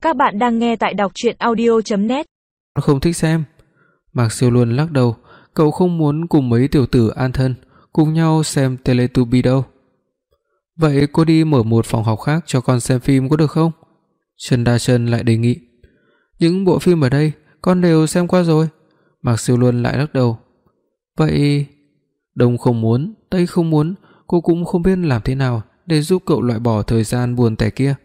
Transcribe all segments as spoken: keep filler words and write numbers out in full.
Các bạn đang nghe tại đọc truyện audio chấm net. Không thích xem. Mạc Siêu Luân lắc đầu, cậu không muốn cùng mấy tiểu tử an thân cùng nhau xem Teletubby đâu. Vậy cô đi mở một phòng học khác cho con xem phim có được không? Trần Đa Trân lại đề nghị. Những bộ phim ở đây con đều xem qua rồi. Mạc Siêu Luân lại lắc đầu. Vậy Đông không muốn, Tây không muốn, cô cũng không biết làm thế nào để giúp cậu loại bỏ thời gian buồn tẻ kia.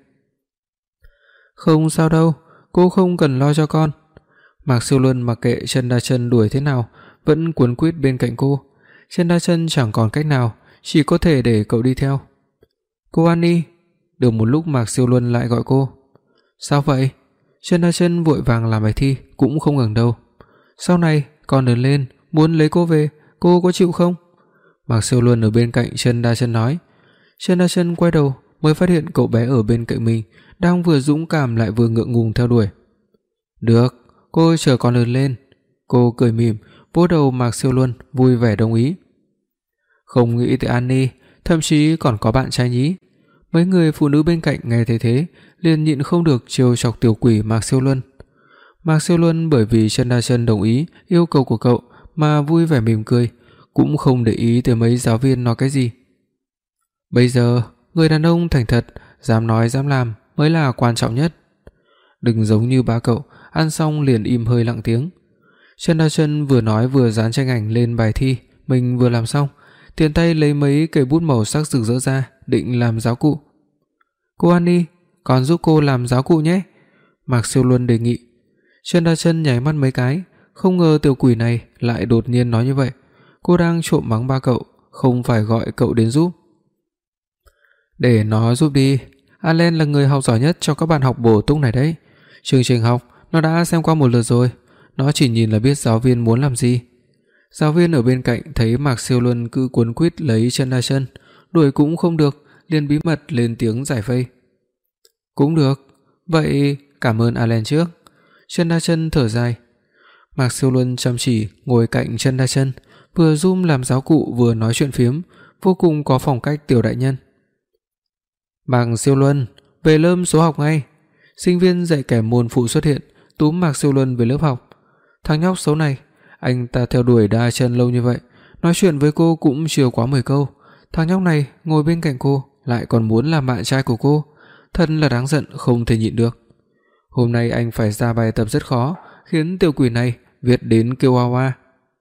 Không sao đâu, cô không cần lo cho con. Mạc Siêu Luân mặc kệ Trần Đa Trân đuổi thế nào, vẫn cuốn quýt bên cạnh cô. Trần Đa Trân chẳng còn cách nào, chỉ có thể để cậu đi theo. Cô Annie. Được một lúc Mạc Siêu Luân lại gọi cô. Sao vậy? Trần Đa Trân vội vàng làm bài thi, cũng không ngẩng đầu. Sau này con lớn lên muốn lấy cô về, cô có chịu không? Mạc Siêu Luân ở bên cạnh Trần Đa Trân nói. Trần Đa Trân quay đầu mới phát hiện cậu bé ở bên cạnh mình đang vừa dũng cảm lại vừa ngượng ngùng theo đuổi. Được, cô chờ con lớn lên. Cô cười mỉm vỗ đầu Mạc Siêu Luân, vui vẻ đồng ý. Không nghĩ tới Annie, thậm chí còn có bạn trai nhí. Mấy người phụ nữ bên cạnh nghe thấy thế liền nhịn không được trêu chọc tiểu quỷ Mạc Siêu Luân. Mạc Siêu Luân bởi vì Trần Đa Trân đồng ý yêu cầu của cậu mà vui vẻ mỉm cười, cũng không để ý tới mấy giáo viên nói cái gì. Bây giờ, người đàn ông thành thật, dám nói dám làm mới là quan trọng nhất. Đừng giống như ba cậu, ăn xong liền im hơi lặng tiếng. Trần Đa Trân vừa nói vừa dán tranh ảnh lên bài thi mình vừa làm xong, tiện tay lấy mấy cây bút màu sắc rực rỡ ra, định làm giáo cụ. Cô Annie, con giúp cô làm giáo cụ nhé. Mạc Siêu Luân đề nghị. Trần Đa Trân nháy mắt mấy cái, không ngờ tiểu quỷ này lại đột nhiên nói như vậy. Cô đang trộm mắng ba cậu, không phải gọi cậu đến giúp. Để nó giúp đi, Allen là người học giỏi nhất trong các bạn học bổ túc này đấy. Chương trình học nó đã xem qua một lượt rồi, nó chỉ nhìn là biết giáo viên muốn làm gì. Giáo viên ở bên cạnh thấy Mạc Siêu Luân cứ cuốn quýt lấy Trần Đa Trân, đuổi cũng không được, liền bí mật lên tiếng giải vây. Cũng được, vậy cảm ơn Allen trước. Trần Đa Trân thở dài. Mạc Siêu Luân chăm chỉ ngồi cạnh Trần Đa Trân, vừa zoom làm giáo cụ vừa nói chuyện phiếm, vô cùng có phong cách tiểu đại nhân. Mạc Siêu Luân, về lớp số học ngay. Sinh viên dạy kèm môn phụ xuất hiện, túm Mạc Siêu Luân về lớp học. Thằng nhóc xấu này, anh ta theo đuổi Đa Trân lâu như vậy, nói chuyện với cô cũng chưa quá mười câu. Thằng nhóc này ngồi bên cạnh cô lại còn muốn làm bạn trai của cô, thật là đáng giận không thể nhịn được. Hôm nay anh phải ra bài tập rất khó, khiến tiểu quỷ này viết đến kêu oa oa.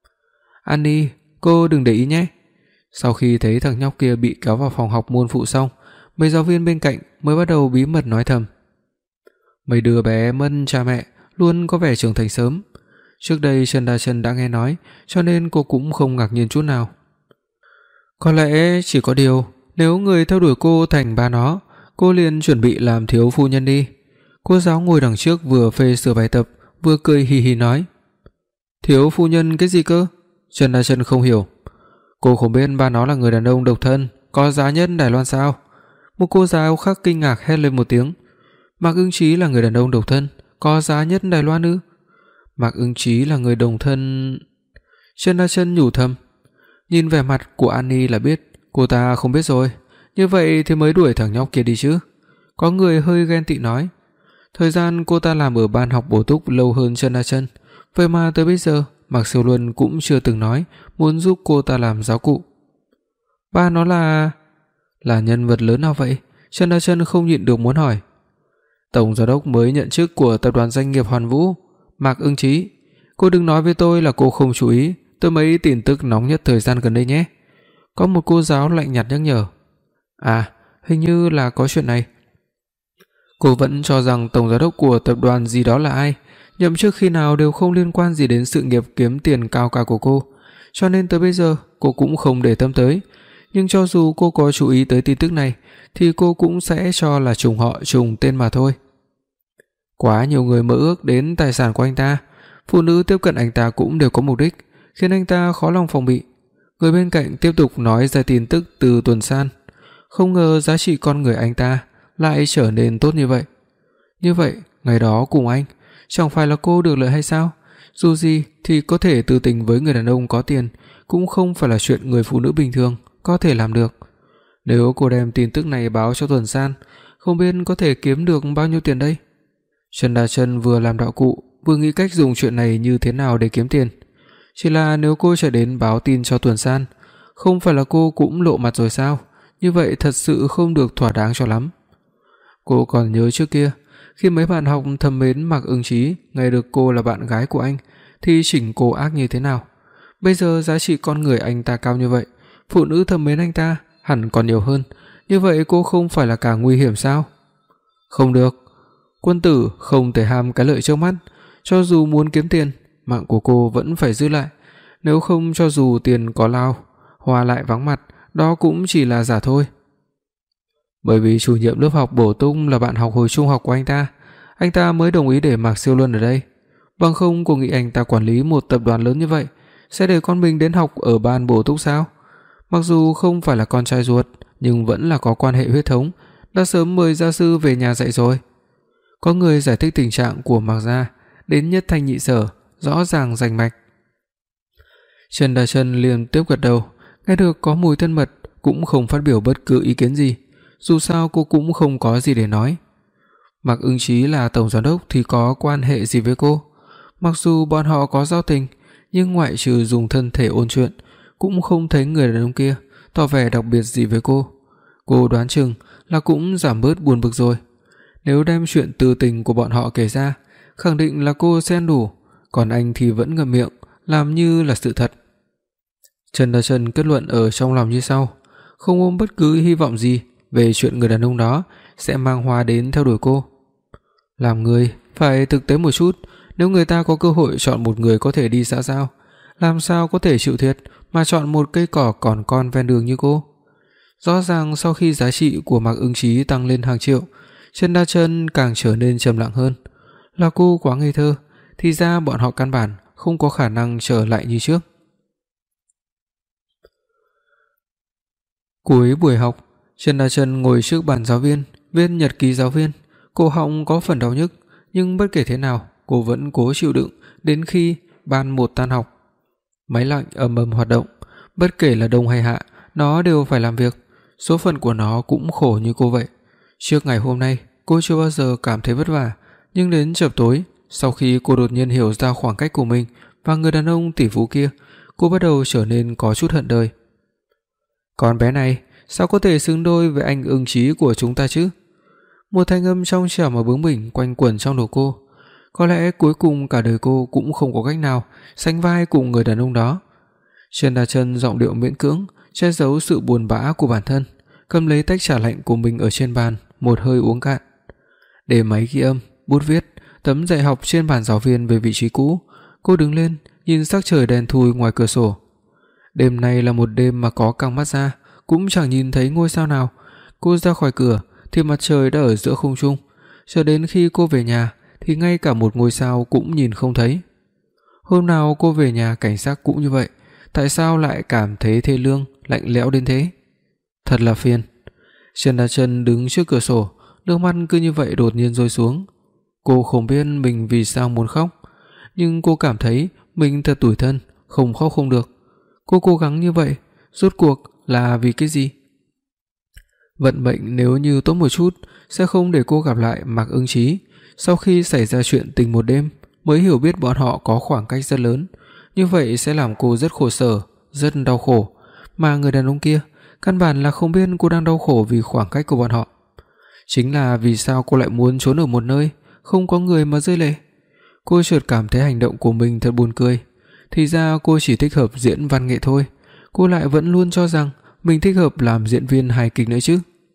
Annie, cô đừng để ý nhé. Sau khi thấy thằng nhóc kia bị kéo vào phòng học môn phụ xong, mấy giáo viên bên cạnh mới bắt đầu bí mật nói thầm. Mấy đứa bé mất cha mẹ luôn có vẻ trưởng thành sớm. Trước đây Trần Đa Trân đã nghe nói, cho nên cô cũng không ngạc nhiên chút nào. Có lẽ chỉ có điều, nếu người theo đuổi cô thành ba nó, cô liền chuẩn bị làm thiếu phu nhân đi. Cô giáo ngồi đằng trước vừa phê sửa bài tập, vừa cười hì hì nói. Thiếu phu nhân cái gì cơ? Trần Đa Trân không hiểu. Cô không biết ba nó là người đàn ông độc thân, có giá nhất Đài Loan sao? Một cô giáo khác kinh ngạc hét lên một tiếng. Mạc Ưng Chí là người đàn ông độc thân, có giá nhất Đài Loan ư? Mạc Ưng Chí là người đồng thân... Trần Đa Trân nhủ thầm. Nhìn vẻ mặt của Annie là biết cô ta không biết rồi. Như vậy thì mới đuổi thằng nhóc kia đi chứ. Có người hơi ghen tị nói. Thời gian cô ta làm ở ban học bổ túc lâu hơn Trần Đa Trân, vậy mà tới bây giờ Mạc Siêu Luân cũng chưa từng nói muốn giúp cô ta làm giáo cụ. Ba nó là... Là nhân vật lớn nào vậy? Trần Đa Trân không nhịn được muốn hỏi. Tổng giám đốc mới nhận chức của tập đoàn doanh nghiệp Hoàn Vũ, Mạc Ưng Chí. Cô đừng nói với tôi là cô không chú ý tới mấy tin tức nóng nhất thời gian gần đây nhé. Có một cô giáo lạnh nhạt nhắc nhở. À, hình như là có chuyện này. Cô vẫn cho rằng tổng giám đốc của tập đoàn gì đó là ai, nhậm chức khi nào đều không liên quan gì đến sự nghiệp kiếm tiền cao cả của cô, cho nên tới bây giờ cô cũng không để tâm tới. Nhưng cho dù cô có chú ý tới tin tức này thì cô cũng sẽ cho là trùng họ trùng tên mà thôi. Quá nhiều người mơ ước đến tài sản của anh ta, phụ nữ tiếp cận anh ta cũng đều có mục đích, khiến anh ta khó lòng phòng bị. Người bên cạnh tiếp tục nói ra tin tức từ Tuần San, không ngờ giá trị con người anh ta lại trở nên tốt như vậy. Như vậy, ngày đó cùng anh, chẳng phải là cô được lợi hay sao? Dù gì thì có thể tư tình với người đàn ông có tiền cũng không phải là chuyện người phụ nữ bình thường có thể làm được. Nếu cô đem tin tức này báo cho Tuần San, không biết có thể kiếm được bao nhiêu tiền đây? Trần Đa Chân vừa làm đạo cụ, vừa nghĩ cách dùng chuyện này như thế nào để kiếm tiền. Chỉ là nếu cô chạy đến báo tin cho Tuần San, không phải là cô cũng lộ mặt rồi sao? Như vậy thật sự không được thỏa đáng cho lắm. Cô còn nhớ trước kia, khi mấy bạn học thầm mến Mạc Ưng Chí, nghe được cô là bạn gái của anh thì chỉnh cô ác như thế nào. Bây giờ giá trị con người anh ta cao như vậy, phụ nữ thầm mến anh ta hẳn còn nhiều hơn, như vậy cô không phải là càng nguy hiểm sao? Không được, quân tử không thể ham cái lợi trước mắt, cho dù muốn kiếm tiền, mạng của cô vẫn phải giữ lại, nếu không cho dù tiền có lao, hoa lại vắng mặt, đó cũng chỉ là giả thôi. Bởi vì chủ nhiệm lớp học bổ túc là bạn học hồi trung học của anh ta, anh ta mới đồng ý để Mạc Siêu Luân ở đây. Bằng không cô nghĩ anh ta quản lý một tập đoàn lớn như vậy sẽ để con mình đến học ở ban bổ túc sao? Mặc dù không phải là con trai ruột, nhưng vẫn là có quan hệ huyết thống, đã sớm mời gia sư về nhà dạy rồi. Có người giải thích tình trạng của Mạc gia đến nhất thanh nhị sở, rõ ràng rành mạch. Trần Đa Chân liền tiếp gật đầu, nghe được có mùi thân mật cũng không phát biểu bất cứ ý kiến gì, dù sao cô cũng không có gì để nói. Mạc Ưng Chí là tổng giám đốc thì có quan hệ gì với cô? Mặc dù bọn họ có giao tình, nhưng ngoại trừ dùng thân thể ôn chuyện, cũng không thấy người đàn ông kia tỏ vẻ đặc biệt gì với cô. Cô đoán chừng là cũng giảm bớt buồn bực rồi. Nếu đem chuyện tư tình của bọn họ kể ra, khẳng định là cô sẽ ăn đủ, còn anh thì vẫn ngậm miệng, làm như là sự thật. Trần Đa Chân kết luận ở trong lòng như sau, không ôm bất cứ hy vọng gì về chuyện người đàn ông đó sẽ mang hoa đến theo đuổi cô. Làm người phải thực tế một chút, nếu người ta có cơ hội chọn một người có thể đi xã giao, làm sao có thể chịu thiệt mà chọn một cây cỏ còn con ven đường như cô. Rõ ràng sau khi giá trị của Mạc Ưng Chí tăng lên hàng triệu, Trần Đa Chân càng trở nên trầm lặng hơn. Là cô quá ngây thơ, thì ra bọn họ căn bản không có khả năng trở lại như trước. Cuối buổi học, Trần Đa Chân ngồi trước bàn giáo viên, viết nhật ký giáo viên. Cổ họng có phần đau nhức, nhưng bất kể thế nào, cô vẫn cố chịu đựng đến khi ban một tan học. Máy lạnh ầm ầm hoạt động, bất kể là đông hay hạ, nó đều phải làm việc. Số phận của nó cũng khổ như cô vậy. Trước ngày hôm nay, cô chưa bao giờ cảm thấy vất vả, nhưng đến chập tối, sau khi cô đột nhiên hiểu ra khoảng cách của mình và người đàn ông tỷ phú kia, cô bắt đầu trở nên có chút hận đời. Con bé này, sao có thể xứng đôi với anh Ưng Chí của chúng ta chứ? Một thanh âm trong trẻo mà bướng bỉnh quanh quẩn trong đầu cô. Có lẽ cuối cùng cả đời cô cũng không có cách nào sánh vai cùng người đàn ông đó. Trần Đa Chân giọng điệu miễn cưỡng che giấu sự buồn bã của bản thân, cầm lấy tách trà lạnh của mình ở trên bàn, một hơi uống cạn. Để máy ghi âm, bút viết, tấm dạy học trên bàn giáo viên về vị trí cũ, cô đứng lên, nhìn sắc trời đen thui ngoài cửa sổ. Đêm nay là một đêm mà có căng mắt ra cũng chẳng nhìn thấy ngôi sao nào. Cô ra khỏi cửa thì mặt trời đã ở giữa không trung, cho đến khi cô về nhà thì ngay cả một ngôi sao cũng nhìn không thấy. Hôm nào cô về nhà cảnh sắc cũng như vậy, tại sao lại cảm thấy thê lương, lạnh lẽo đến thế? Thật là phiền. Trần Đa Chân đứng trước cửa sổ, nước mắt cứ như vậy đột nhiên rơi xuống. Cô không biết mình vì sao muốn khóc, nhưng cô cảm thấy mình thật tủi thân, không khóc không được. Cô cố gắng như vậy, rốt cuộc là vì cái gì? Vận mệnh nếu như tốt một chút sẽ không để cô gặp lại Mạc Ưng Chí. Sau khi xảy ra chuyện tình một đêm mới hiểu biết bọn họ có khoảng cách rất lớn, như vậy sẽ làm cô rất khổ sở, rất đau khổ, mà người đàn ông kia căn bản là không biết cô đang đau khổ vì khoảng cách của bọn họ. Chính là vì sao cô lại muốn trốn ở một nơi không có người mà rơi lệ. Cô chợt cảm thấy hành động của mình thật buồn cười. Thì ra cô chỉ thích hợp diễn văn nghệ thôi, cô lại vẫn luôn cho rằng mình thích hợp làm diễn viên hài kịch nữa chứ.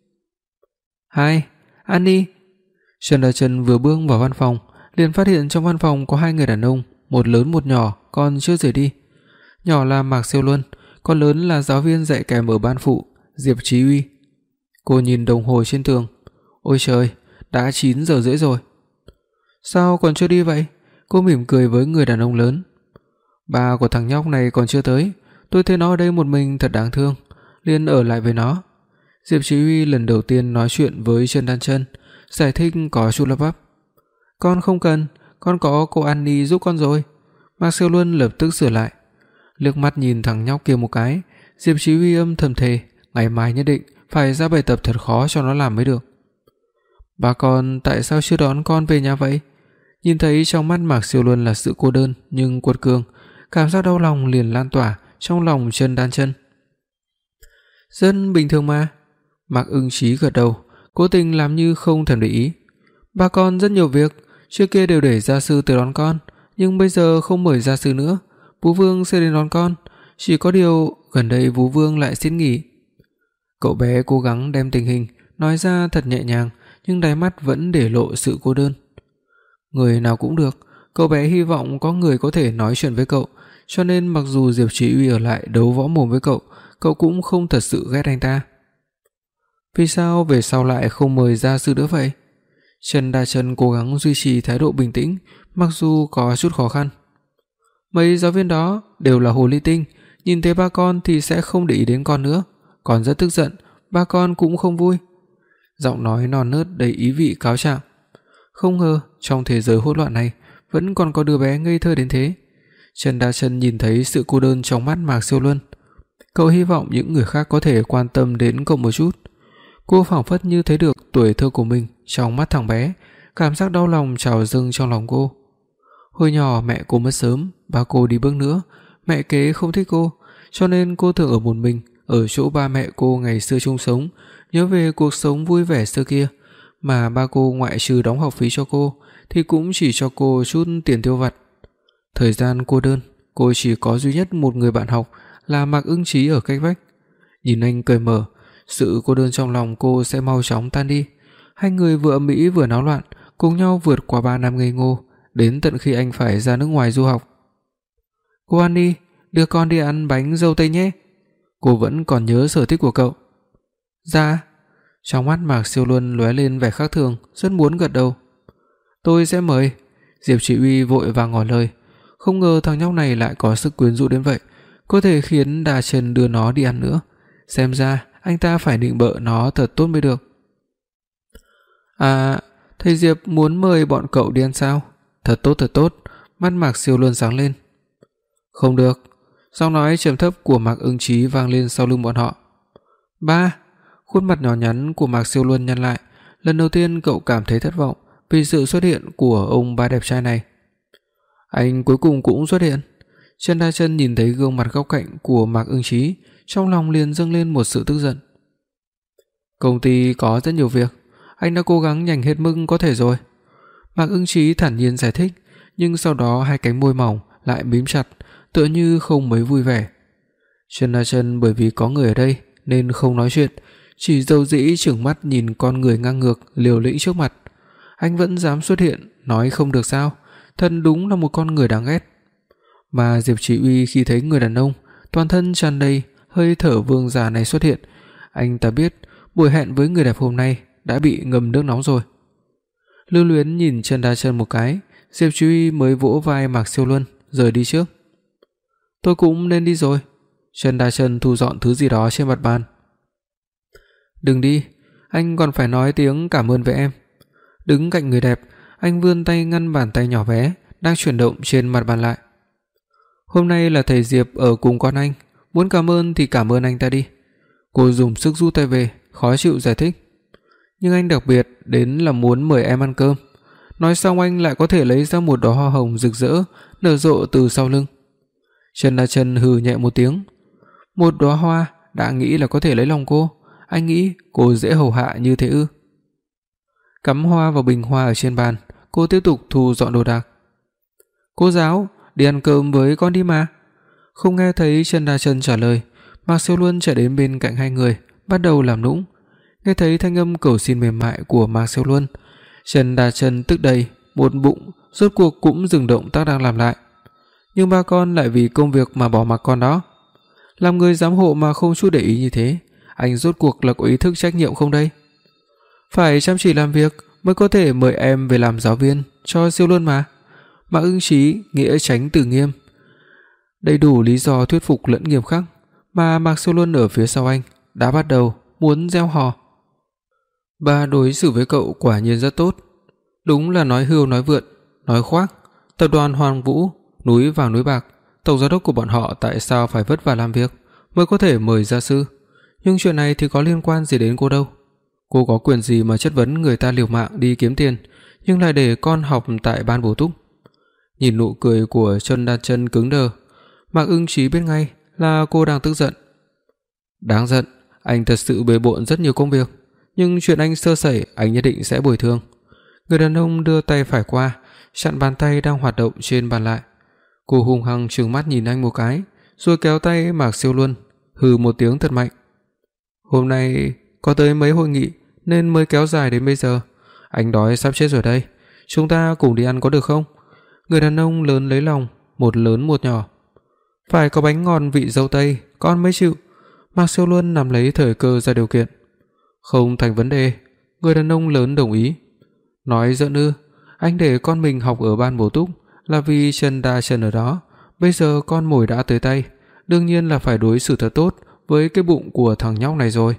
Hai, Annie. Trần Đa Chân vừa bước vào văn phòng, liền phát hiện trong văn phòng có hai người đàn ông, một lớn một nhỏ, còn chưa rời đi. Nhỏ là Mạc Siêu Luân, còn lớn là giáo viên dạy kèm ở ban phụ, Diệp Chí Uy. Cô nhìn đồng hồ trên tường, ôi trời, đã chín giờ rưỡi rồi. Sao còn chưa đi vậy? Cô mỉm cười với người đàn ông lớn. Ba của thằng nhóc này còn chưa tới, tôi thấy nó ở đây một mình thật đáng thương, liền ở lại với nó. Diệp Chí Uy lần đầu tiên nói chuyện với Trần Đan Chân, giải thích có chút lắp bắp. Con không cần, con có cô Annie giúp con rồi. Mạc Siêu Luân lập tức sửa lại. Liếc mắt nhìn thằng nhóc kia một cái, Diệp Chí Uy âm thầm thề, ngày mai nhất định phải ra bài tập thật khó cho nó làm mới được. Ba con tại sao chưa đón con về nhà vậy? Nhìn thấy trong mắt Mạc Siêu Luân là sự cô đơn nhưng quật cường, cảm giác đau lòng liền lan tỏa trong lòng Trần Đan Chân. Rất bình thường mà. Mạc Ưng Chí gật đầu, cố tình làm như không thèm để ý. Ba con rất nhiều việc, trước kia đều để gia sư tới đón con, nhưng bây giờ không mời gia sư nữa, Vũ Vương sẽ đến đón con, chỉ có điều gần đây Vũ Vương lại xin nghỉ. Cậu bé cố gắng đem tình hình nói ra thật nhẹ nhàng, nhưng đáy mắt vẫn để lộ sự cô đơn. Người nào cũng được, cậu bé hy vọng có người có thể nói chuyện với cậu, cho nên mặc dù Diệp Chỉ Uy ở lại đấu võ mồm với cậu, cậu cũng không thật sự ghét anh ta. Vì sao về sau lại không mời gia sư nữa vậy? Trần Đa Chân cố gắng duy trì thái độ bình tĩnh, mặc dù có chút khó khăn. Mấy giáo viên đó đều là hồ ly tinh, nhìn thấy ba con thì sẽ không để ý đến con nữa, còn rất tức giận, ba con cũng không vui. Giọng nói non nớt đầy ý vị cáo trạng. Không ngờ trong thế giới hỗn loạn này vẫn còn có đứa bé ngây thơ đến thế. Trần Đa Chân nhìn thấy sự cô đơn trong mắt Mạc Siêu Luân. Cậu hy vọng những người khác có thể quan tâm đến cậu một chút. Cô phảng phất như thấy được tuổi thơ của mình trong mắt thằng bé, cảm giác đau lòng trào dâng trong lòng cô. Hồi nhỏ mẹ cô mất sớm, ba cô đi bước nữa, mẹ kế không thích cô, cho nên cô thường ở một mình ở chỗ ba mẹ cô ngày xưa chung sống, nhớ về cuộc sống vui vẻ xưa kia, mà ba cô ngoại trừ đóng học phí cho cô thì cũng chỉ cho cô chút tiền tiêu vặt. Thời gian cô đơn, cô chỉ có duy nhất một người bạn học là Mạc Ưng Chí ở cách vách. Nhìn anh cười mở, sự cô đơn trong lòng cô sẽ mau chóng tan đi. Hai người vừa ầm ĩ vừa náo loạn, cùng nhau vượt qua ba năm ngây ngô, đến tận khi anh phải ra nước ngoài du học. "Cô ăn đi, đưa con đi ăn bánh dâu tây nhé." Cô vẫn còn nhớ sở thích của cậu. "Dạ." Trong mắt Mạc Siêu Luân lóe lên vẻ khác thường, rất muốn gật đầu. "Tôi sẽ mời." Diệp Chỉ Uy vội vàng ngỏ lời, không ngờ thằng nhóc này lại có sức quyến rũ đến vậy, có thể khiến Đà Trần đưa nó đi ăn nữa. Xem ra anh ta phải nịnh bợ nó thật tốt mới được. "À, thầy Diệp muốn mời bọn cậu đi ăn sao?" "Thật tốt, thật tốt." Mắt Mạc Siêu Luân sáng lên. "Không được." Giọng nói trầm thấp của Mạc Ưng Chí vang lên sau lưng bọn họ. "Ba." Khuôn mặt nhỏ nhắn của Mạc Siêu Luân nhăn lại, lần đầu tiên cậu cảm thấy thất vọng vì sự xuất hiện của ông ba đẹp trai này. Anh cuối cùng cũng xuất hiện. Trần Đa Chân nhìn thấy gương mặt góc cạnh của Mạc Ưng Chí, trong lòng liền dâng lên một sự tức giận. "Công ty có rất nhiều việc, anh đã cố gắng nhành hết mức có thể rồi." Mạc Ưng Chí thản nhiên giải thích, nhưng sau đó hai cánh môi mỏng lại mím chặt, tựa như không mấy vui vẻ. Trần Đa Chân bởi vì có người ở đây nên không nói chuyện, chỉ dầu dĩ trừng mắt nhìn con người ngang ngược liều lĩnh trước mặt. Anh vẫn dám xuất hiện, nói không được sao? Thật đúng là một con người đáng ghét. Mà Diệp Chỉ Uy khi thấy người đàn ông toàn thân tràn đầy hơi thở vương giả này xuất hiện, anh ta biết buổi hẹn với người đẹp hôm nay đã bị ngâm nước nóng rồi. Lưu luyến nhìn Trần Đa Chân một cái, Diệp Chỉ Uy mới vỗ vai Mạc Siêu Luân rời đi trước. "Tôi cũng nên đi rồi." Trần Đa Chân thu dọn thứ gì đó trên mặt bàn. "Đừng đi, anh còn phải nói tiếng cảm ơn với em." Đứng cạnh người đẹp, anh vươn tay ngăn bàn tay nhỏ bé đang chuyển động trên mặt bàn lại. "Hôm nay là thầy Diệp ở cùng con anh, muốn cảm ơn thì cảm ơn anh ta đi." Cô dùng sức rút tay về, khó chịu giải thích. "Nhưng anh đặc biệt đến là muốn mời em ăn cơm." Nói xong anh lại có thể lấy ra một đóa hoa hồng rực rỡ nở rộ từ sau lưng. Trần Đa Chân hừ nhẹ một tiếng. Một đóa hoa đã nghĩ là có thể lấy lòng cô, anh nghĩ cô dễ hầu hạ như thế ư? Cắm hoa vào bình hoa ở trên bàn, cô tiếp tục thu dọn đồ đạc. "Cô giáo, đi ăn cơm với con đi mà." Không nghe thấy Trần Đa Chân trả lời, Mạc Siêu Luân chạy đến bên cạnh hai người, bắt đầu làm nũng. Nghe thấy thanh âm cầu xin mềm mại của Mạc Siêu Luân, Trần Đa Chân tức đầy, một bụng rốt cuộc cũng dừng động tác đang làm lại. Nhưng ba con lại vì công việc mà bỏ mặc con đó. Làm người giám hộ mà không chút để ý như thế, anh rốt cuộc là có ý thức trách nhiệm không đây? Phải chăm chỉ làm việc mới có thể mời em về làm giáo viên cho Siêu Luân mà. Mạc Ưng Chí nghĩa tránh từ nghiêm, đầy đủ lý do thuyết phục lẫn nghiêm khắc, mà Mạc Siêu Luân ở phía sau anh đã bắt đầu muốn gieo hò. Ba đối xử với cậu quả nhiên rất tốt, đúng là nói hưu nói vượn, nói khoác. Tập đoàn Hoàng Vũ, núi vàng núi bạc, tổng giám đốc của bọn họ tại sao phải vất vả làm việc mới có thể mời gia sư, nhưng chuyện này thì có liên quan gì đến cô đâu. Cô có quyền gì mà chất vấn người ta liều mạng đi kiếm tiền, nhưng lại để con học tại ban bổ túc? Nhìn nụ cười của Trần Đan Chân cứng đờ, Mạc Ưng Chí biết ngay là cô đang tức giận. Đáng giận, anh thật sự bề bộn rất nhiều công việc, nhưng chuyện anh sơ sẩy anh nhất định sẽ bồi thường. Người đàn ông đưa tay phải qua, chặn bàn tay đang hoạt động trên bàn lại. Cô hung hăng trừng mắt nhìn anh một cái, rồi kéo tay Mạc Siêu Luân, hừ một tiếng thật mạnh. Hôm nay có tới mấy hội nghị nên mới kéo dài đến bây giờ. Anh đói sắp chết rồi đây, chúng ta cùng đi ăn có được không? Người đàn ông lớn lấy lòng, một lớn một nhỏ. Phải có bánh ngon vị dâu tây, con mới chịu. Mạc Siêu Luân nắm lấy thời cơ ra điều kiện. Không thành vấn đề, người đàn ông lớn đồng ý. Nói giỡn ư? Anh để con mình học ở ban bổ túc là vì Trần Đa Trần ở đó, bây giờ con mồi đã tới tay, đương nhiên là phải đối xử thật tốt với cái bụng của thằng nhóc này rồi.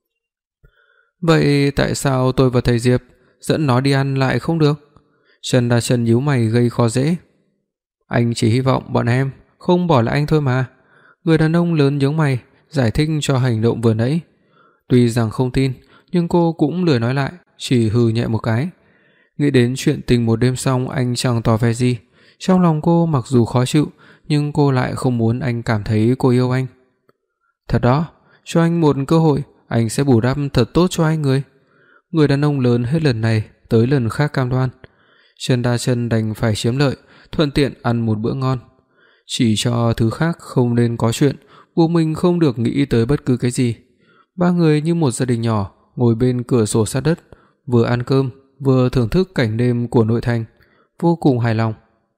Vậy tại sao tôi và thầy Diệp dẫn nó đi ăn lại không được? Trần Đa Trần nhíu mày gây khó dễ. Anh chỉ hy vọng bọn em không bỏ lại anh thôi mà. Người đàn ông lớn nhướng mày, giải thích cho hành động vừa nãy. Tuy rằng không tin, nhưng cô cũng lười nói lại, chỉ hừ nhẹ một cái. Nghĩ đến chuyện tình một đêm xong anh chẳng tỏ vẻ gì, trong lòng cô mặc dù khó chịu, nhưng cô lại không muốn anh cảm thấy cô yêu anh. Thật đó, cho anh một cơ hội, anh sẽ bù đắp thật tốt cho hai người. Người đàn ông lớn hết lần này tới lần khác cam đoan. Trần Đa Chân đành phải chiếm lợi, thuận tiện ăn một bữa ngon. Chỉ cho thứ khác không nên có chuyện, buộc mình không được nghĩ tới bất cứ cái gì. Ba người như một gia đình nhỏ ngồi bên cửa sổ sát đất, vừa ăn cơm vừa thưởng thức cảnh đêm của nội thành, vô cùng hài lòng.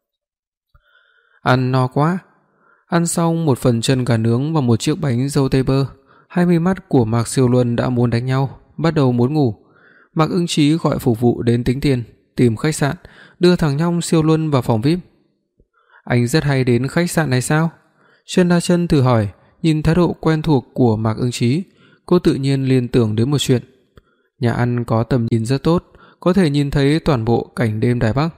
Ăn no quá. Ăn xong một phần chân gà nướng và một chiếc bánh dâu tây bơ, hai mí mắt của Mạc Siêu Luân đã muốn đánh nhau, bắt đầu muốn ngủ. Mạc Ưng Chí gọi phục vụ đến tính tiền, tìm khách sạn, đưa thằng nhóc Siêu Luân vào phòng vi ai pi. Anh rất hay đến khách sạn này sao? Trần Đa Chân thử hỏi, nhìn thái độ quen thuộc của Mạc Ưng Chí, cô tự nhiên liên tưởng đến một chuyện. Nhà ăn có tầm nhìn rất tốt, có thể nhìn thấy toàn bộ cảnh đêm Đài Bắc.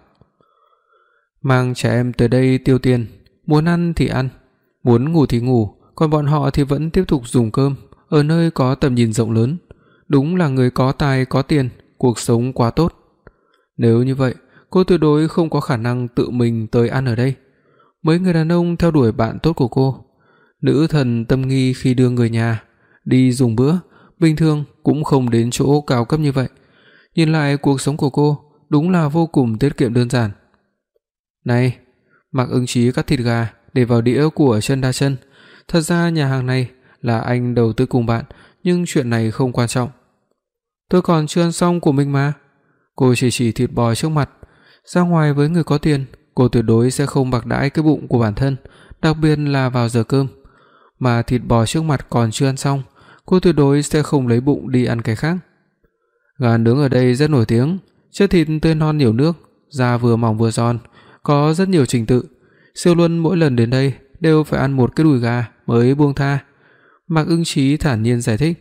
Mang trẻ em tới đây tiêu tiền, muốn ăn thì ăn, muốn ngủ thì ngủ, còn bọn họ thì vẫn tiếp tục dùng cơm ở nơi có tầm nhìn rộng lớn. Đúng là người có tài có tiền, cuộc sống quá tốt. Nếu như vậy, cô tuyệt đối không có khả năng tự mình tới ăn ở đây. Mấy người đàn ông theo đuổi bạn tốt của cô, nữ thần tâm nghi khi đưa người nhà đi dùng bữa, bình thường cũng không đến chỗ cao cấp như vậy. Nhìn lại cuộc sống của cô, đúng là vô cùng tiết kiệm đơn giản. Này, Mạc Ưng Chí cắt thịt gà để vào đĩa của Trần Đa Chân. Thật ra nhà hàng này là anh đầu tư cùng bạn, nhưng chuyện này không quan trọng. Tôi còn chưa ăn xong của mình mà. Cô chỉ chỉ thịt bò trước mặt. Ra ngoài với người có tiền, cô tuyệt đối sẽ không bạc đãi cái bụng của bản thân, đặc biệt là vào giờ cơm. Mà thịt bò trước mặt còn chưa ăn xong, cô tuyệt đối sẽ không lấy bụng đi ăn cái khác. Gà nướng ở đây rất nổi tiếng, chất thịt tươi non nhiều nước, da vừa mỏng vừa giòn, có rất nhiều trình tự. Siêu Luân mỗi lần đến đây đều phải ăn một cái đùi gà mới buông tha. Mạc Ưng Chí thản nhiên giải thích.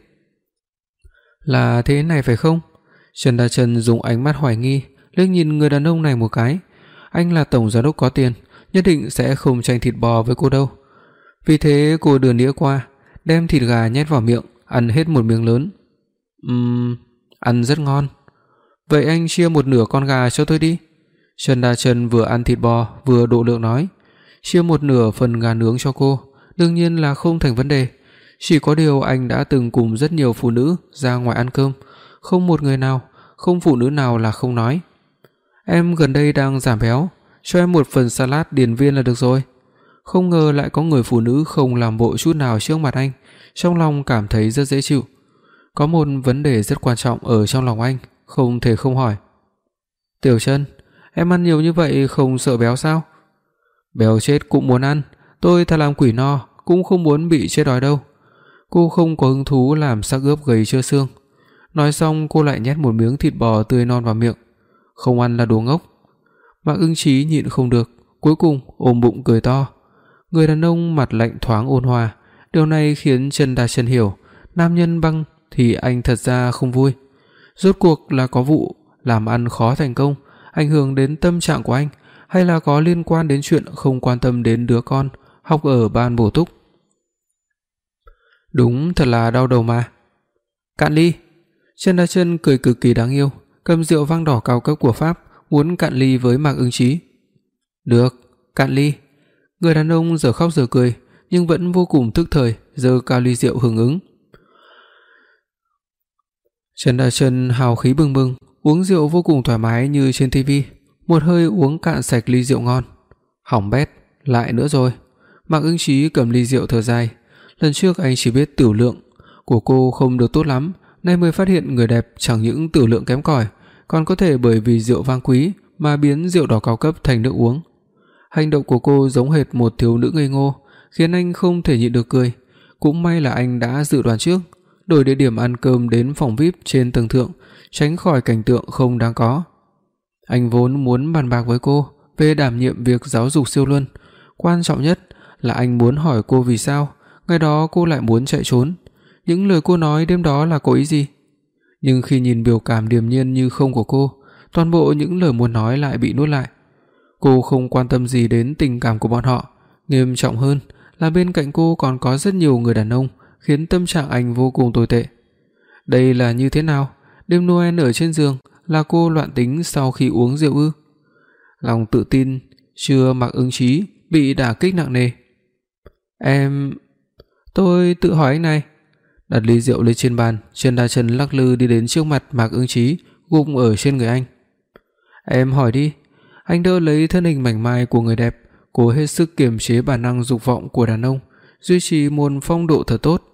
Là thế này phải không? Trần Đa Chân dùng ánh mắt hoài nghi liếc nhìn người đàn ông này một cái. Anh là tổng giám đốc có tiền, nhất định sẽ không tranh thịt bò với cô đâu. Vì thế cô đưa đĩa qua, đem thịt gà nhét vào miệng, ăn hết một miếng lớn. Ừm, ăn rất ngon. Vậy anh chia một nửa con gà cho tôi đi. Trần Đa Chân vừa ăn thịt bò vừa độ lượng nói. Chia một nửa phần gà nướng cho cô, đương nhiên là không thành vấn đề. Chỉ có điều anh đã từng cùng rất nhiều phụ nữ ra ngoài ăn cơm, không một người nào, không phụ nữ nào là không nói. Em gần đây đang giảm béo, cho em một phần salad điền viên là được rồi. Không ngờ lại có người phụ nữ không làm bộ chút nào trước mặt anh, trong lòng cảm thấy rất dễ chịu. Có một vấn đề rất quan trọng ở trong lòng anh, không thể không hỏi. Tiểu Chân, em ăn nhiều như vậy không sợ béo sao? Béo chết cũng muốn ăn, tôi thà làm quỷ no cũng không muốn bị chết đói đâu. Cô không có hứng thú làm xác ướp gầy trơ xương. Nói xong cô lại nhét một miếng thịt bò tươi non vào miệng. Không ăn là đồ ngốc. Mạc Ưng Chí nhịn không được, cuối cùng ôm bụng cười to. Người đàn ông mặt lạnh thoáng ôn hòa, điều này khiến Trần Đa Chân hiểu, nam nhân băng thì anh thật ra không vui. Rốt cuộc là có vụ làm ăn khó thành công, ảnh hưởng đến tâm trạng của anh, hay là có liên quan đến chuyện không quan tâm đến đứa con học ở ban bổ túc. Đúng thật là đau đầu mà. Cạn ly. Trần Đa Chân cười cực kỳ đáng yêu, cầm rượu vang đỏ cao cấp của Pháp, muốn cạn ly với Mạc Ưng Chí. "Được, cạn ly." Người đàn ông giờ khóc giờ cười, nhưng vẫn vô cùng thức thời, giơ cao ly rượu hưởng ứng. Trần Đa Chân hào khí bừng bừng, uống rượu vô cùng thoải mái như trên ti vi, một hơi uống cạn sạch ly rượu ngon. Hỏng bét, lại nữa rồi. Mạc Ưng Chí cầm ly rượu thở dài, lần trước anh chỉ biết tiểu lượng của cô không được tốt lắm, nay mới phát hiện người đẹp chẳng những tiểu lượng kém cỏi, còn có thể bởi vì rượu vang quý mà biến rượu đỏ cao cấp thành nước uống. Hành động của cô giống hệt một thiếu nữ ngây ngô, khiến anh không thể nhịn được cười. Cũng may là anh đã dự đoán trước, đổi địa điểm ăn cơm đến phòng vi ai pi trên tầng thượng, tránh khỏi cảnh tượng không đáng có. Anh vốn muốn bàn bạc với cô về đảm nhiệm việc giáo dục siêu luân, quan trọng nhất là anh muốn hỏi cô vì sao ngày đó cô lại muốn chạy trốn, những lời cô nói đêm đó là có ý gì. Nhưng khi nhìn biểu cảm điềm nhiên như không của cô, toàn bộ những lời muốn nói lại bị nuốt lại. Cô không quan tâm gì đến tình cảm của bọn họ, nghiêm trọng hơn là bên cạnh cô còn có rất nhiều người đàn ông, khiến tâm trạng anh vô cùng tồi tệ. Đây là như thế nào? Đêm Noel ở trên giường là cô loạn tính sau khi uống rượu ư? Lòng tự tin chưa Mạc Ưng Chí bị đả kích nặng nề. Em... Tôi tự hỏi anh này. Đặt ly rượu lên trên bàn, Trần Đa Chân lắc lư đi đến trước mặt Mạc Ưng Chí, gục ở trên người anh. Em hỏi đi. Anh đỡ lấy thân hình mảnh mai của người đẹp, cố hết sức kiềm chế bản năng dục vọng của đàn ông, duy trì một phong độ thật tốt.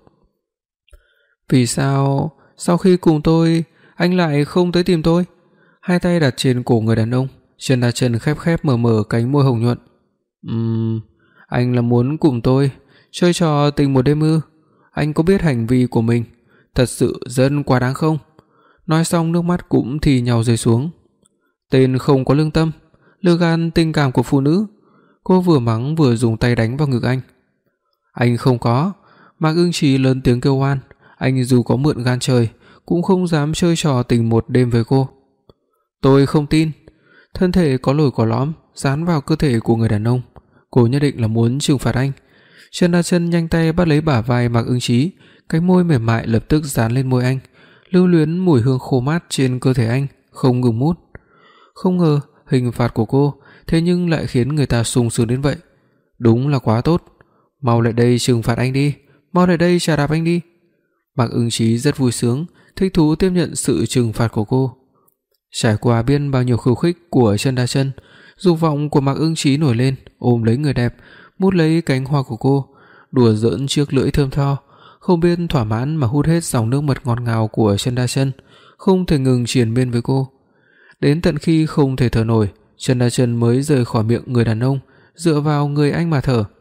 Vì sao sau khi cùng tôi anh lại không tới tìm tôi? Hai tay đặt trên cổ người đàn ông, Trần Đa Chân khép khép mở mở cánh môi hồng nhuận. Ừm, anh là muốn cùng tôi chơi trò tình một đêm ư? Anh có biết hành vi của mình thật sự rất quá đáng không? Nói xong nước mắt cũng thì nhào rơi xuống. Tên không có lương tâm, lừa gạt tình cảm của phụ nữ. Cô vừa mắng vừa dùng tay đánh vào ngực anh. Anh không có. Mạc Ưng Chí lớn tiếng kêu oan, anh dù có mượn gan trời cũng không dám chơi trò tình một đêm với cô. Tôi không tin. Thân thể có lồi có lõm dán vào cơ thể của người đàn ông, cô nhất định là muốn trừng phạt anh. Trần Đa Chân nhanh tay bắt lấy bả vai Mạc Ưng Chí, cái môi mềm mại lập tức dán lên môi anh, lưu luyến mùi hương khô mát trên cơ thể anh, không ngừng mút. Không ngờ hình phạt của cô thế nhưng lại khiến người ta sung sướng đến vậy. Đúng là quá tốt. Mau lại đây trừng phạt anh đi, mau lại đây chà đạp anh đi. Mạc Ưng Chí rất vui sướng, thích thú tiếp nhận sự trừng phạt của cô. Trải qua biết bao nhiêu khiêu khích của Trần Đa Chân, dục vọng của Mạc Ưng Chí nổi lên, ôm lấy người đẹp, mút lấy cánh hoa của cô, đùa giỡn chiếc lưỡi thơm tho, không biết thỏa mãn mà hút hết dòng nước mật ngọt ngào của Trần Đa Chân, không thể ngừng triền miên với cô. Đến tận khi không thể thở nổi, Trần Đa Chân mới rời khỏi miệng người đàn ông, dựa vào người anh mà thở.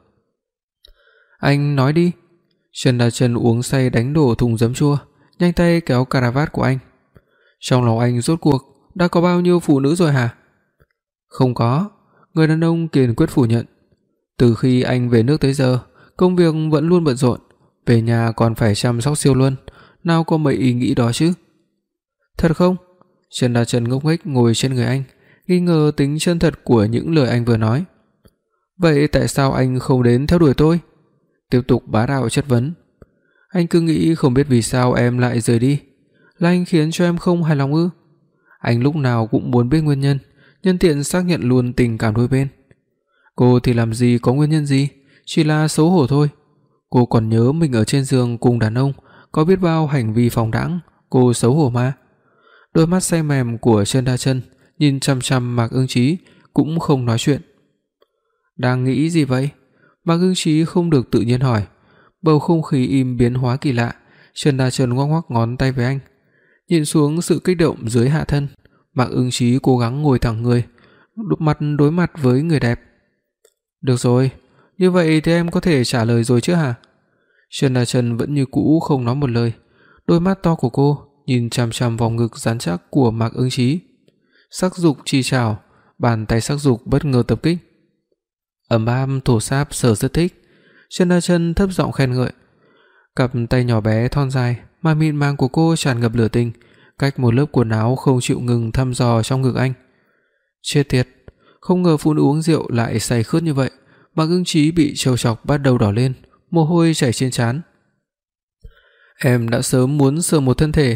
Anh nói đi. Trần Đa Chân uống say đánh đổ thùng giấm chua, nhanh tay kéo cà ra vát của anh. Trong lòng anh rốt cuộc đã có bao nhiêu phụ nữ rồi hả? Không có. Người đàn ông kiên quyết phủ nhận. Từ khi anh về nước tới giờ, công việc vẫn luôn bận rộn, về nhà còn phải chăm sóc siêu luân, nào có mấy ý nghĩ đó chứ. Thật không? Trần Đa Chân ngốc nghếch ngồi trên người anh, nghi ngờ tính chân thật của những lời anh vừa nói. Vậy tại sao anh không đến theo đuổi tôi? Tiếp tục bá đạo chất vấn. Anh cứ nghĩ không biết vì sao em lại rời đi, là anh khiến cho em không hài lòng ư? Anh lúc nào cũng muốn biết nguyên nhân, nhân tiện xác nhận luôn tình cảm đôi bên. Cô thì làm gì có nguyên nhân gì, chỉ là xấu hổ thôi. Cô còn nhớ mình ở trên giường cùng đàn ông có biết bao hành vi phóng đãng, cô xấu hổ mà. Đôi mắt say mềm của Trần Đa Chân nhìn chằm chằm Mạc Ưng Chí, cũng không nói chuyện. Đang nghĩ gì vậy? Mạc Ưng Chí không được tự nhiên hỏi. Bầu không khí im biến hóa kỳ lạ, Trần Đa Chân ngoắc ngoắc ngón tay với anh. Nhìn xuống sự kích động dưới hạ thân, Mạc Ưng Chí cố gắng ngồi thẳng người, đụng mặt đối mặt với người đẹp. Được rồi, như vậy thì em có thể trả lời rồi chứ hả? Trần Đa Chân vẫn như cũ không nói một lời, đôi mắt to của cô nhìn chằm chằm vòng ngực rắn chắc của Mạc Ưng Chí. Sắc dục chi trảo, bàn tay sắc dục bất ngờ tập kích. Ấm áp thổ sáp sở rất thích. Trần Đa Chân thấp giọng khen ngợi. Cặp tay nhỏ bé thon dài mà mịn màng của cô tràn ngập lửa tình, cách một lớp quần áo không chịu ngừng thăm dò trong ngực anh. Chết tiệt, không ngờ phụ nữ uống rượu lại say khướt như vậy. Mạc Ưng Chí bị trêu chọc bắt đầu đỏ lên, mồ hôi chảy trên trán. Em đã sớm muốn sờ một thân thể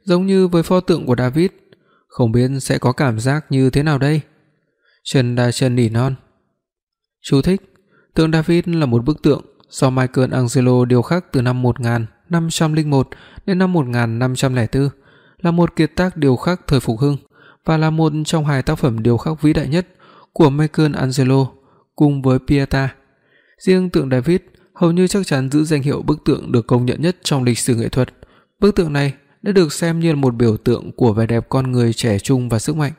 giống như với pho tượng của David, không biết sẽ có cảm giác như thế nào đây? Trần Đa Chân nỉ non. Chú thích: tượng David là một bức tượng do Michelangelo điêu khắc từ năm một nghìn năm trăm lẻ một đến năm một nghìn năm trăm lẻ bốn, là một kiệt tác điêu khắc thời phục hưng và là một trong hai tác phẩm điêu khắc vĩ đại nhất của Michelangelo cùng với Pieta. Riêng tượng David hầu như chắc chắn giữ danh hiệu bức tượng được công nhận nhất trong lịch sử nghệ thuật. Bức tượng này đã được xem như là một biểu tượng của vẻ đẹp con người trẻ trung và sức mạnh.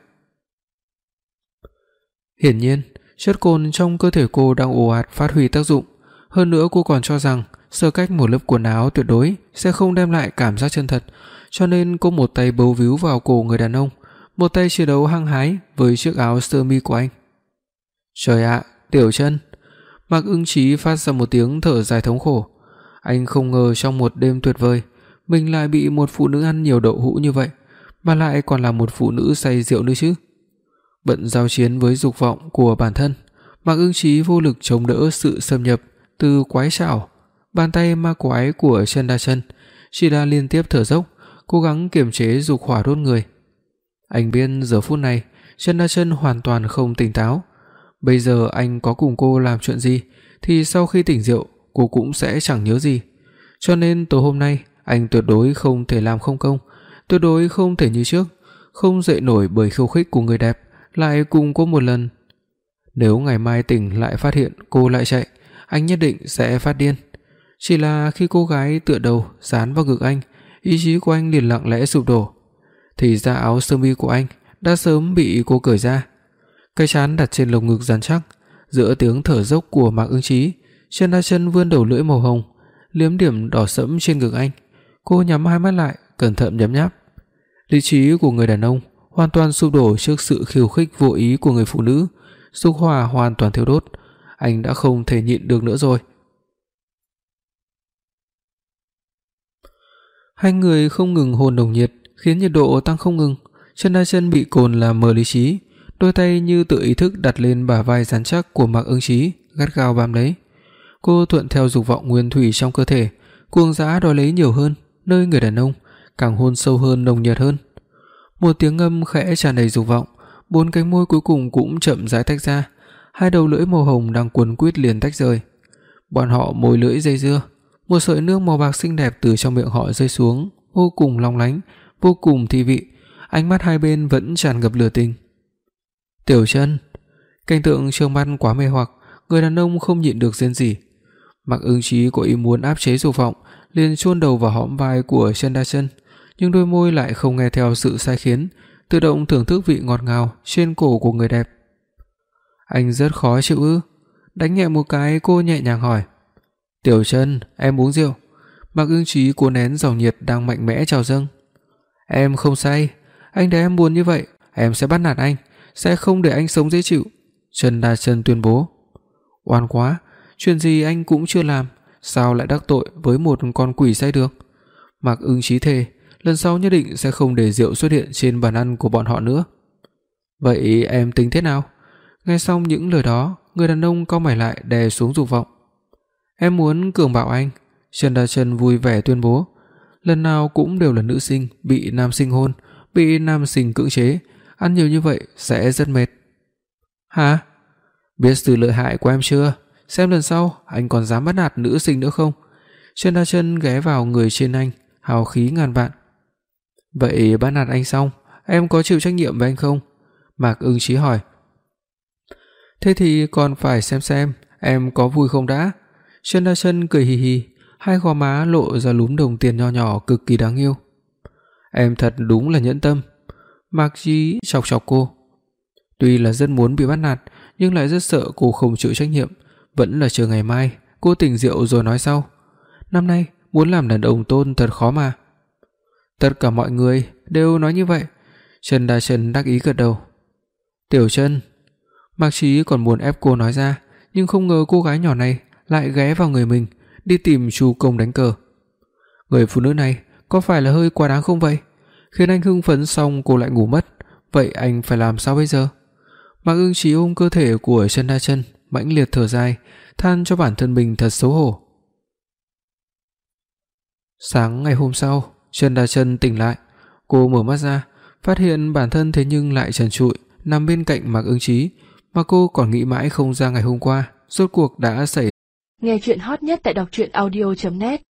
Hiển nhiên, chất cồn trong cơ thể cô đang ồ ạt phát huy tác dụng. Hơn nữa cô còn cho rằng sơ cách một lớp quần áo tuyệt đối sẽ không đem lại cảm giác chân thật, cho nên cô một tay bấu víu vào cổ người đàn ông, một tay chiến đấu hăng hái với chiếc áo sơ mi của anh. Trời ạ, Tiểu Chân! Mạc Ưng Chí phát ra một tiếng thở dài thống khổ. Anh không ngờ trong một đêm tuyệt vời, mình lại bị một phụ nữ ăn nhiều đậu hũ như vậy, mà lại còn là một phụ nữ say rượu nữa chứ. Bận giao chiến với dục vọng của bản thân, Mạc Ưng Chí vô lực chống đỡ sự xâm nhập từ quái trảo, bàn tay ma quái của Trần Đa Chân, chỉ đã liên tiếp thở dốc, cố gắng kiềm chế dục hỏa đốt người. Anh biết giờ phút này Trần Đa Chân hoàn toàn không tỉnh táo. Bây giờ anh có cùng cô làm chuyện gì thì sau khi tỉnh rượu cô cũng sẽ chẳng nhớ gì. Cho nên tối hôm nay anh tuyệt đối không thể làm không công, tuyệt đối không thể như trước, không dậy nổi bởi khiêu khích của người đẹp lại cùng cô một lần. Nếu ngày mai tỉnh lại phát hiện cô lại chạy, anh nhất định sẽ phát điên. Chỉ là khi cô gái tựa đầu dán vào ngực anh, ý chí của anh liền lặng lẽ sụp đổ. Thì ra áo sơ mi của anh đã sớm bị cô cởi ra. Cái trán đặt trên lồng ngực rắn chắc, giữa tiếng thở dốc của Mạc Ưng Chí, Trần Đa Chân vươn đầu lưỡi màu hồng, liếm điểm đỏ sẫm trên ngực anh. Cô nhắm hai mắt lại, cẩn thận nhấm nháp. Lý trí của người đàn ông hoàn toàn sụp đổ trước sự khiêu khích vô ý của người phụ nữ, dục hỏa hoàn toàn thiêu đốt. Anh đã không thể nhịn được nữa rồi. Hai người không ngừng hôn nồng nhiệt, khiến nhiệt độ tăng không ngừng. Trần Đa Chân bị cồn làm mờ lý trí, đôi tay như tự ý thức đặt lên bả vai rắn chắc của Mạc Ưng Chí, gắt gao bám lấy. Cô thuận theo dục vọng nguyên thủy trong cơ thể, cuồng dã đòi lấy nhiều hơn, nơi người đàn ông càng hôn sâu hơn, nồng nhiệt hơn. Một tiếng ngâm khẽ tràn đầy dục vọng, bốn cánh môi cuối cùng cũng chậm rãi tách ra, hai đầu lưỡi màu hồng đang quấn quýt liền tách rời. Bọn họ môi lưỡi dây dưa, một sợi nước màu bạc xinh đẹp từ trong miệng họ rơi xuống, vô cùng long lánh, vô cùng thi vị, ánh mắt hai bên vẫn tràn ngập lửa tình. Tiểu Chân! Cảnh tượng trước mắt quá mê hoặc, người đàn ông không nhịn được rên rỉ. Mạc Ưng Chí có ý muốn áp chế dục vọng, liền chôn đầu vào hõm vai của Trần Đa Chân, nhưng đôi môi lại không nghe theo sự sai khiến, tự động thưởng thức vị ngọt ngào trên cổ của người đẹp. Anh rất khó chịu ư? Đánh nhẹ một cái, cô nhẹ nhàng hỏi. Tiểu Chân, em uống rượu. Mạc Ưng Chí cố nén dòng nhiệt đang mạnh mẽ trào dâng. Em không say, anh để em buồn như vậy, em sẽ bắt nạt anh, sẽ không để anh sống dễ chịu. Trần Đa Chân tuyên bố. Oan quá, chuyện gì anh cũng chưa làm, sao lại đắc tội với một con quỷ say được? Mạc Ưng Chí thề, lần sau nhất định sẽ không để rượu xuất hiện trên bàn ăn của bọn họ nữa. Vậy em tính thế nào? Nghe xong những lời đó, người đàn ông cau mày lại đè xuống dục vọng. Em muốn cường bạo anh, Trần Đa Chân vui vẻ tuyên bố. Lần nào cũng đều là nữ sinh bị nam sinh hôn, bị nam sinh cưỡng chế, ăn nhiều như vậy sẽ rất mệt. Hả? Biết sự lợi hại của em chưa? Xem lần sau anh còn dám bắt nạt nữ sinh nữa không? Trần Đa Chân ghé vào người trên anh, hào khí ngàn vạn. Vậy bắt nạt anh xong, em có chịu trách nhiệm với anh không? Mạc Ưng Chí hỏi. Thế thì còn phải xem xem em có vui không đã. Trần Đa Chân cười hì hì, hai gò má lộ ra lúm đồng tiền nho nhỏ cực kỳ đáng yêu. Em thật đúng là nhẫn tâm. Mạc Chí chọc chọc cô. Tuy là rất muốn bị bắt nạt, nhưng lại rất sợ cô không chịu trách nhiệm, vẫn là chờ ngày mai cô tỉnh rượu rồi nói sau. Năm nay muốn làm đàn ông tôn thật khó mà. Tất cả mọi người đều nói như vậy. Trần Đa Chân đắc ý gật đầu. Tiểu Chân. Mạc Chí còn muốn ép cô nói ra, nhưng không ngờ cô gái nhỏ này lại ghé vào người mình, đi tìm Chu Công đánh cờ. Người phụ nữ này có phải là hơi quá đáng không vậy? Khiến anh hưng phấn xong cô lại ngủ mất, vậy anh phải làm sao bây giờ? Mạc Ưng Chí ôm cơ thể của Trần Đa Chân, mãnh liệt thở dài, than cho bản thân mình thật xấu hổ. Sáng ngày hôm sau, Trần Đa Chân tỉnh lại, Cô mở mắt ra, phát hiện bản thân thế nhưng lại trần trụi nằm bên cạnh Mạc Ứng Chí, mà cô còn nghĩ mãi không ra ngày hôm qua rốt cuộc đã xảy. Nghe truyện hot nhất tại đọc truyện audio chấm net